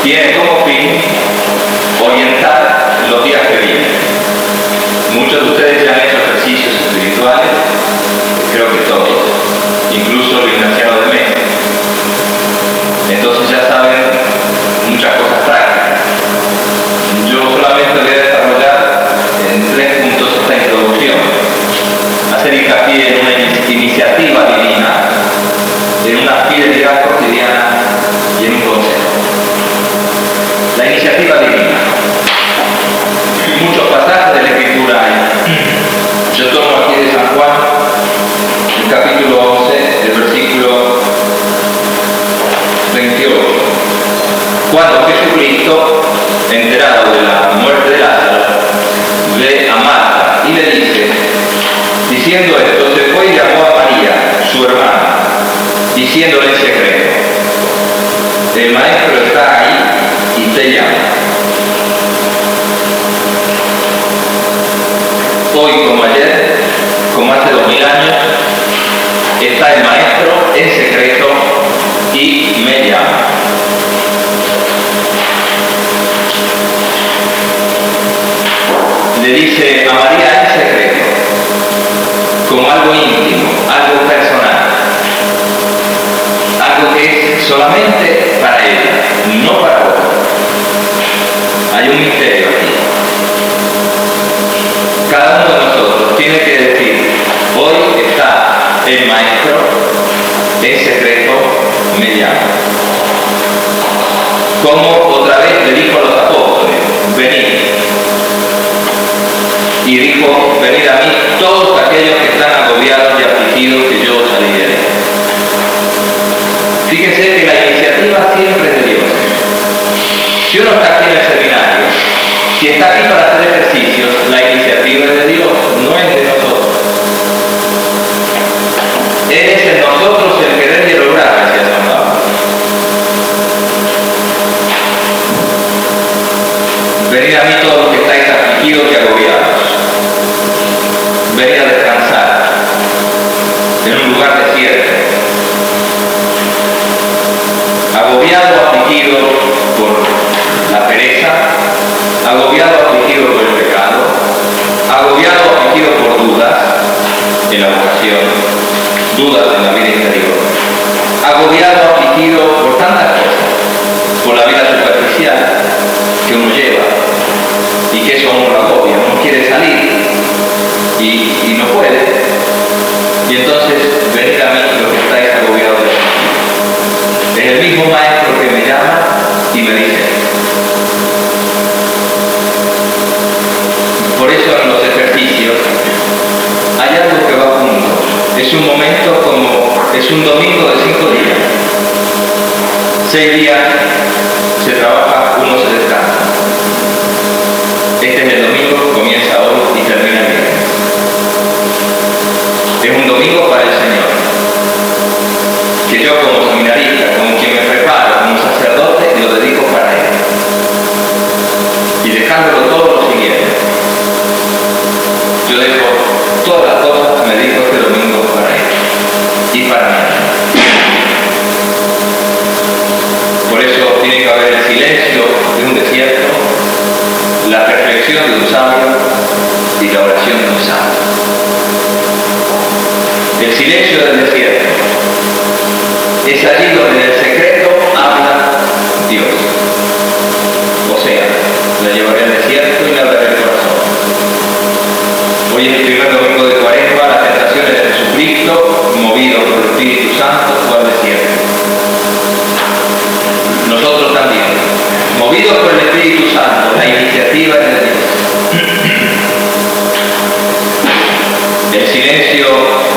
tiene como fin orientar los días que vienen. Muchos de ustedes ya han hecho ejercicios espirituales, creo que todos, incluso el Ignaciano de Mes. Entonces ya saben muchas cosas prácticas. Yo solamente voy a desarrollar en 3 puntos esta introducción. Hacer hincapié en una iniciativa divina, en una fidelidad cotidiana y en un consejo. La iniciativa divina. Muchos pasajes de la Escritura hay. Yo tomo aquí de San Juan, el capítulo 11, el versículo 28. Cuando Jesucristo, enterado de la muerte de Lázaro, ve a Marta y le dice, diciendo esto, se fue y llamó a María, su hermana, diciéndole en secreto, el maestro está ahí y te llama. Hoy como ayer, como hace 2000 años, está el maestro en secreto y me llama. Le dice a María en secreto, como algo íntimo, algo personal, algo que es solamente para ella, no para otro. Hay un misterio aquí. Cada uno de nosotros tiene que decir, hoy está el maestro en secreto, me llama. Como otra vez le dijo a los apóstoles, venid. Y dijo, venid a mí todos aquellos que están agobiados y afligidos, que yo os aliviaré. Fíjense que la iniciativa siempre es de Dios. Si uno está aquí en el seminario, si está aquí para hacer ejercicios, la iniciativa es de Dios, no es de nosotros. Él es en nosotros el querer y el obrar, decía San Pablo. Venid a mí todos los que estáis afligidos y agobiados. Venid a descansar en un lugar desierto. Agobiado, afligido por la pereza, agobiado, afligido por el pecado, agobiado, afligido por dudas en la vocación, dudas en la vida interior, agobiado, afligido por tantas cosas, por la vida superficial que uno lleva y que eso uno lo agobia, uno quiere salir y no puede. Y entonces venid a mí los que estáis agobiados de mí. Es el mismo maestro que me llama y me dice. Por eso en los ejercicios hay algo que va junto. Es un momento como, es un domingo de 5 días. 6 días se trabaja, uno se descansa. Este es el domingo que comienza hoy y termina el viernes. Es un domingo para el Señor. Que yo como seminarista, como quien me preparo, como sacerdote, lo dedico para Él. Y dejándolo todo lo siguiente. Yo dejo todas las cosas, me dedico este domingo para Él. Y para mí. Por eso tiene que haber el silencio de un desierto, la reflexión de un sabio y la oración de un sabio. El silencio del desierto es allí donde en el secreto habla Dios. O sea, la llevaré al desierto y le abriré el corazón. Hoy es el primer domingo de Cuaresma, las tentaciones de Jesucristo, movido por el Espíritu Santo, fue al desierto. Nosotros también, movidos por el Espíritu Santo, la iniciativa es de Dios. El silencio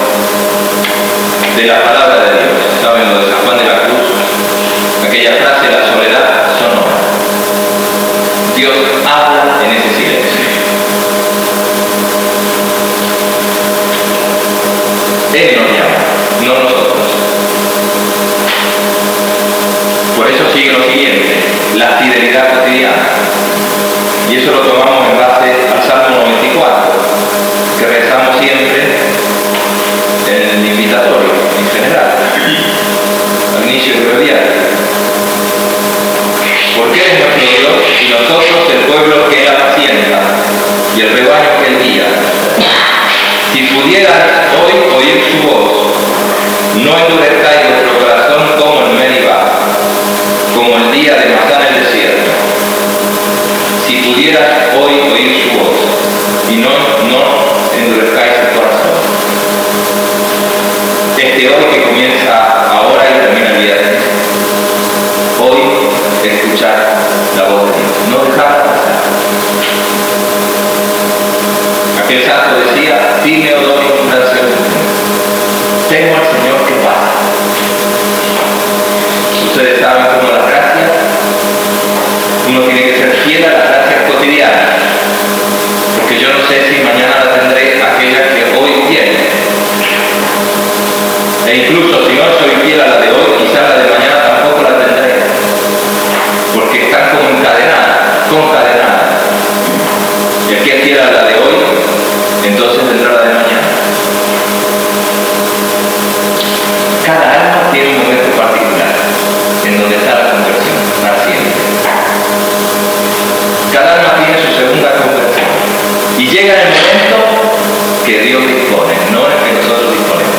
de la palabra de Dios. ¿Saben lo de San Juan de la Cruz? Aquella frase, la soledad sonora. Dios habla en ese silencio. Él nos llama, no nosotros. Por eso sigue lo siguiente, la fidelidad cotidiana. Y eso lo tomamos en base al Salmo 94, que rezamos siempre en el invitatorio, en general, al inicio del breviario. ¿Por qué No endurezcáis vuestro corazón como en Meribá, como el día de Masá en el desierto. Si pudieras hoy oír su voz, y no endurezcáis el corazón. Este hoy que comienza ahora y termina el viernes, hoy escuchar la voz de Dios, no dejar pasar. Aquel santo decía, dime, oh doy un gran sermón. Tengo al Señor que pasa. Ustedes saben cómo las gracias, uno tiene que ser fiel a las gracias cotidianas, porque yo no sé si mañana la tendré aquella que hoy tiene. E incluso si no soy fiel a la de hoy, quizá la de mañana tampoco la tendré, porque están como encadenadas, concadenadas. Y aquí es fiel a la de hoy, entonces vendrá la de mañana. Cada alma tiene un momento particular en donde está la conversión, naciendo. Cada alma tiene su segunda conversión. Y llega el momento que Dios dispone, no el que nosotros disponemos.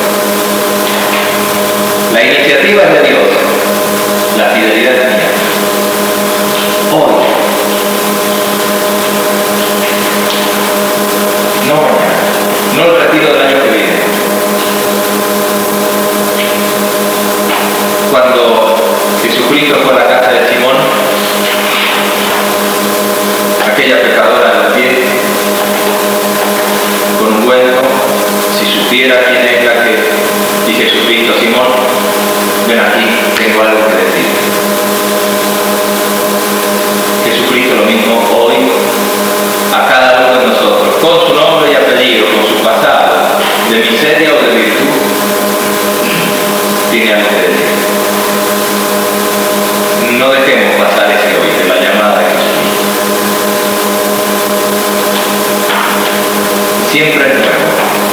La iniciativa es de Dios, la fidelidad es mía. Hoy. No mañana, no el retiro del año que viene. Cuando Jesucristo fue a la casa de Simón, aquella pecadora de los pies, con un ungüento, si supiera quién es la que, y Jesucristo, Simón, ven aquí, tengo algo que decir. Jesucristo lo mismo hoy a cada uno de nosotros, con su nombre y apellido, con su pasado, de miseria o de virtud, tiene algo que decir. No dejemos pasar ese hoy de la llamada de Jesús. Siempre es nuevo.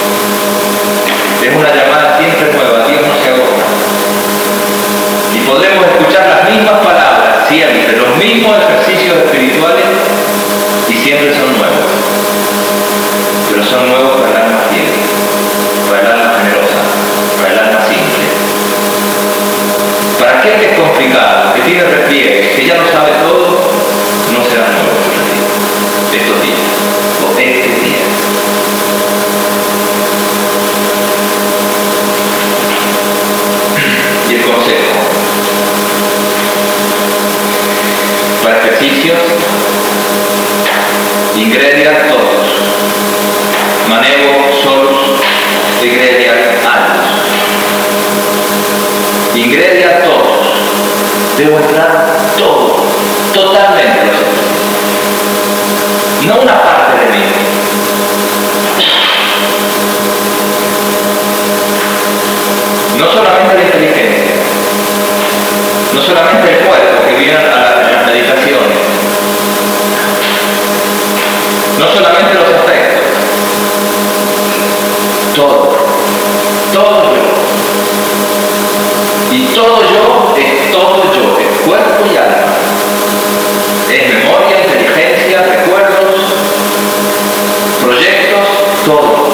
Es una llamada siempre nueva, Dios no se agota. Y podremos escuchar las mismas palabras, siempre, los mismos ejercicios espirituales, y siempre son nuevos. Pero son nuevos para el alma fiel, para el alma generosa, para el alma simple. Para aquel que es complicado, que tiene repliegues, que ya lo sabe todo, no será nuevo estos días, o este día. Y el consejo. Para ejercicios, ingredian todos. Manejo solos, ingredian altos. Ingredian todos. Debo entrar todo, totalmente. No una parte de mí. No solamente la inteligencia, no solamente el cuerpo que viene a las meditaciones, no solamente los afectos, todo yo. Y todo yo es todo yo, es cuerpo y alma. Es memoria, inteligencia, recuerdos, proyectos, todo.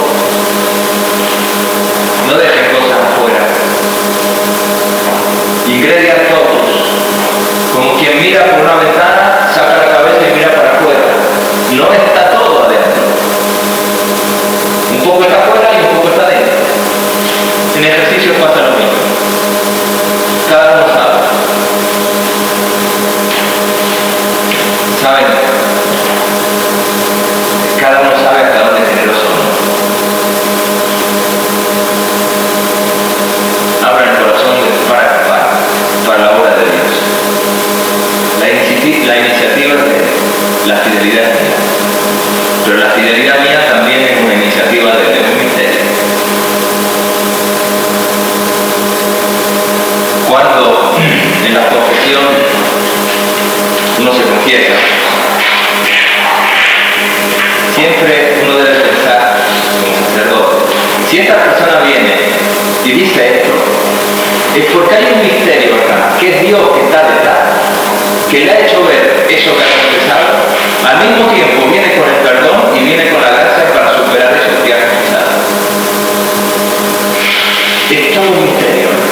No dejen cosas afuera. Ingredian todos. Como quien mira por una ventana, saca la cabeza y mira para afuera. No está todo adentro. Un poco está afuera y un poco está adentro. En ejercicio pasa lo mismo. Cada uno sabe. ¿Saben? Cada uno sabe hasta dónde es generoso. Abran el corazón para la obra de Dios. La iniciativa es de Él, la fidelidad es mía. Pero la fidelidad mía también es una iniciativa de Él, es un misterio. Cuando en la confesión uno se confiesa, siempre uno debe pensar como sacerdote, si esta persona viene y dice esto, es porque hay un misterio acá, que es Dios que está detrás, que le ha hecho ver eso que ha confesado, al mismo tiempo viene con el perdón y viene con la gracia para superar eso que ha confesado. Es todo un misterio.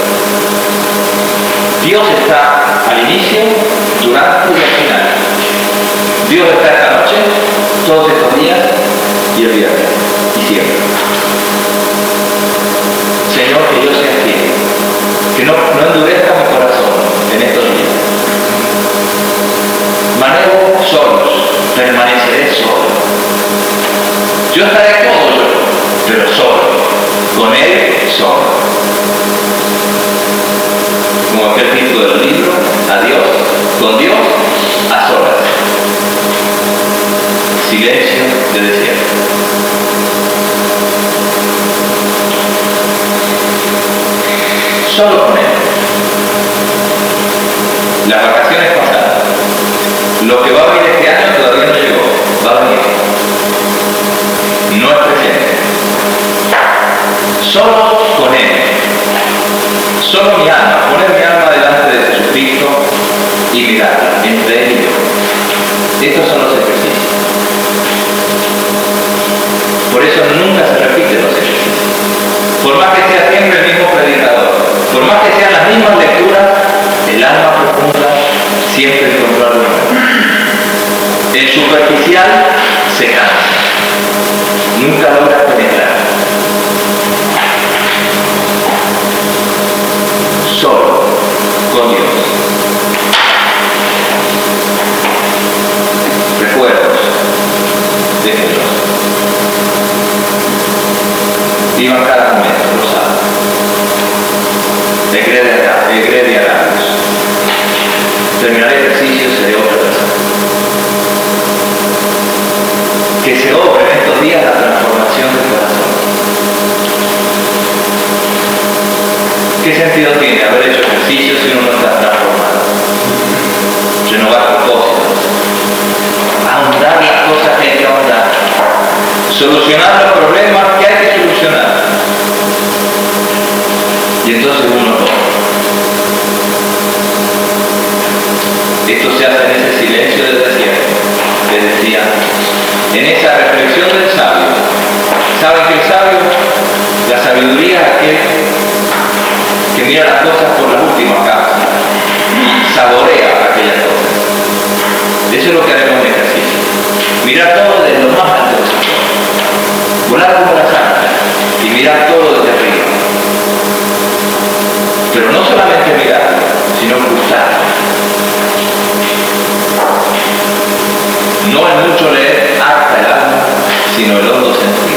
Dios está al inicio, durante y al final. Dios está esta noche, todos estos días y el viernes, y siempre. Señor, que yo sea fiel, que no endurezca mi corazón en estos días. Manejo solos, permaneceré solo. Yo estaré todo yo, pero solo, con Él solo. Como aquel título del libro, a Dios, con Dios, a solas. Silencio de desierto. Solo con Él. Las vacaciones pasadas. Lo que va a venir este año todavía no llegó. Va a venir. No es presente. Solo con Él. Solo mi alma. Poner mi alma delante de Jesucristo y mirarla entre Él y yo. Estos son los ejercicios. Por eso nunca se repiten los ejercicios. Por más que sea siempre el mismo predicador, por más que sean las mismas lecturas, el alma profunda siempre encontró algo nuevo. El superficial se cansa. Nunca logra penetrar. Solo con Dios. Recuerdos. Déjenlos. Vivan cada momento, lo saben. Degrediarlos. Terminaré el ejercicio, seré otra persona. Que se obre en estos días la transformación del corazón. ¿Qué sentido tiene haber hecho ejercicio si uno no está transformado? Renovar propósitos. Ahondar las cosas que hay que ahondar. Solucionar los problemas que hay que solucionar. Y entonces uno toma. Esto se hace en ese silencio del desierto. Les decía, en esa reflexión del sabio. ¿Saben que el sabio, la sabiduría es aquel que mira las cosas por las últimas capas y saborea aquellas cosas? Eso es lo que haremos en el ejercicio. Mirar todo desde lo más alto de su vida. Volar como las anclas y mirar todo desde arriba. Pero no solamente mirar, sino gustar. No es mucho leer hasta el alma, sino el hondo sentir.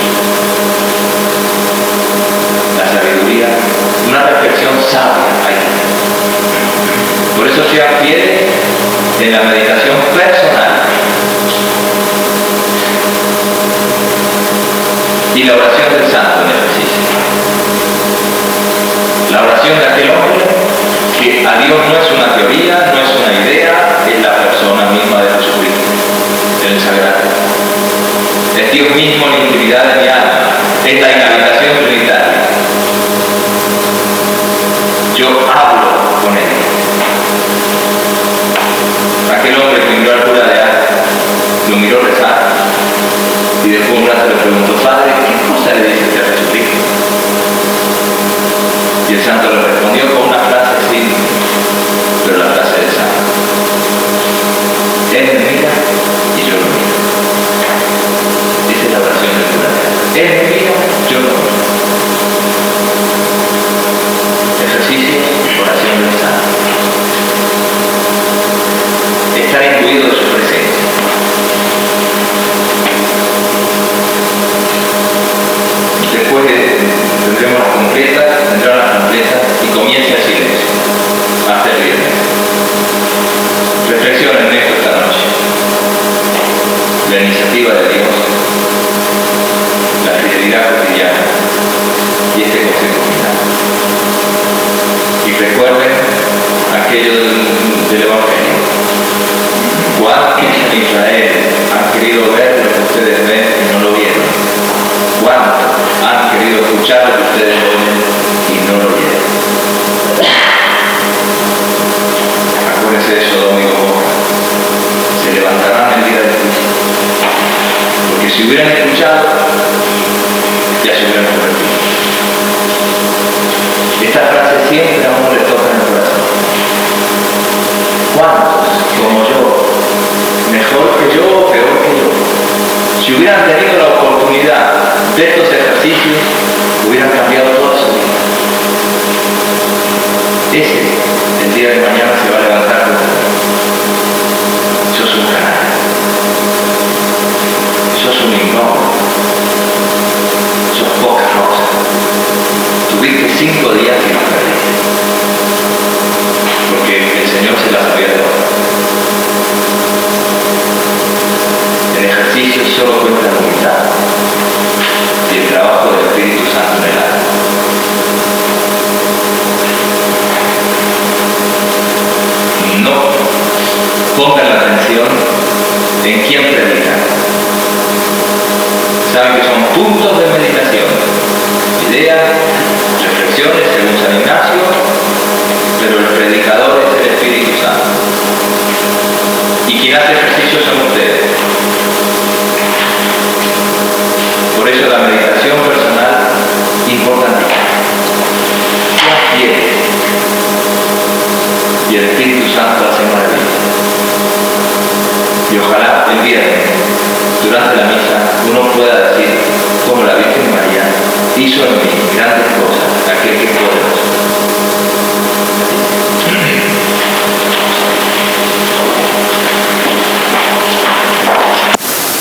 La sabiduría, una reflexión sabia ahí. Por eso sean fieles en la meditación personal y la oración del santo en el ejercicio. La oración de aquel hombre que a Dios no es una teoría, no es una idea, es la persona misma de Jesucristo, el sagrado. Es Dios mismo en la intimidad de mi alma, es la inhabitación trinitaria. Yo hablo con Él. Aquel hombre que miró al cura de Ars, lo miró rezar y después un rato le preguntó: Padre, ¿qué cosa le dices a Jesucristo? Y el santo le respondió con una frase simple, pero la frase del santo. Él me mira y yo lo miro. Esa es la oración del cura de Ars. Él me mira, yo lo miro. Ejercicio, oración del santo. Estar incluido de su presencia. Después tendremos las completas, tendrán las completas y comienza el silencio hasta el viernes. Reflexionen en esto esta noche. La iniciativa de Dios, la fidelidad cotidiana y este consejo final. Y recuerden aquello del Evangelio. ¿Cuántos en Israel han querido ver lo que ustedes ven y no lo vieron? ¿Cuántos han querido escuchar lo que ustedes oyen y no lo vieron? Acuérdense de Sodoma y Gomorra. Se levantarán el día del juicio. Porque si hubieran escuchado, ya se hubieran convertido. Esta frase siempre a uno le toca en el corazón. día de mañana se va a levantar contra ti. Sos un canalla. Sos un ignoro. Sos poca cosa. Tuviste 5 días que los perdiste. Porque el Señor se las había dado. El ejercicio solo cuenta la humildad y el trabajo del Espíritu Santo en el alma. No pongan la atención en quién predica. Saben que son puntos de meditación, ideas, reflexiones según San Ignacio, pero el predicador es el Espíritu Santo. Y quien hace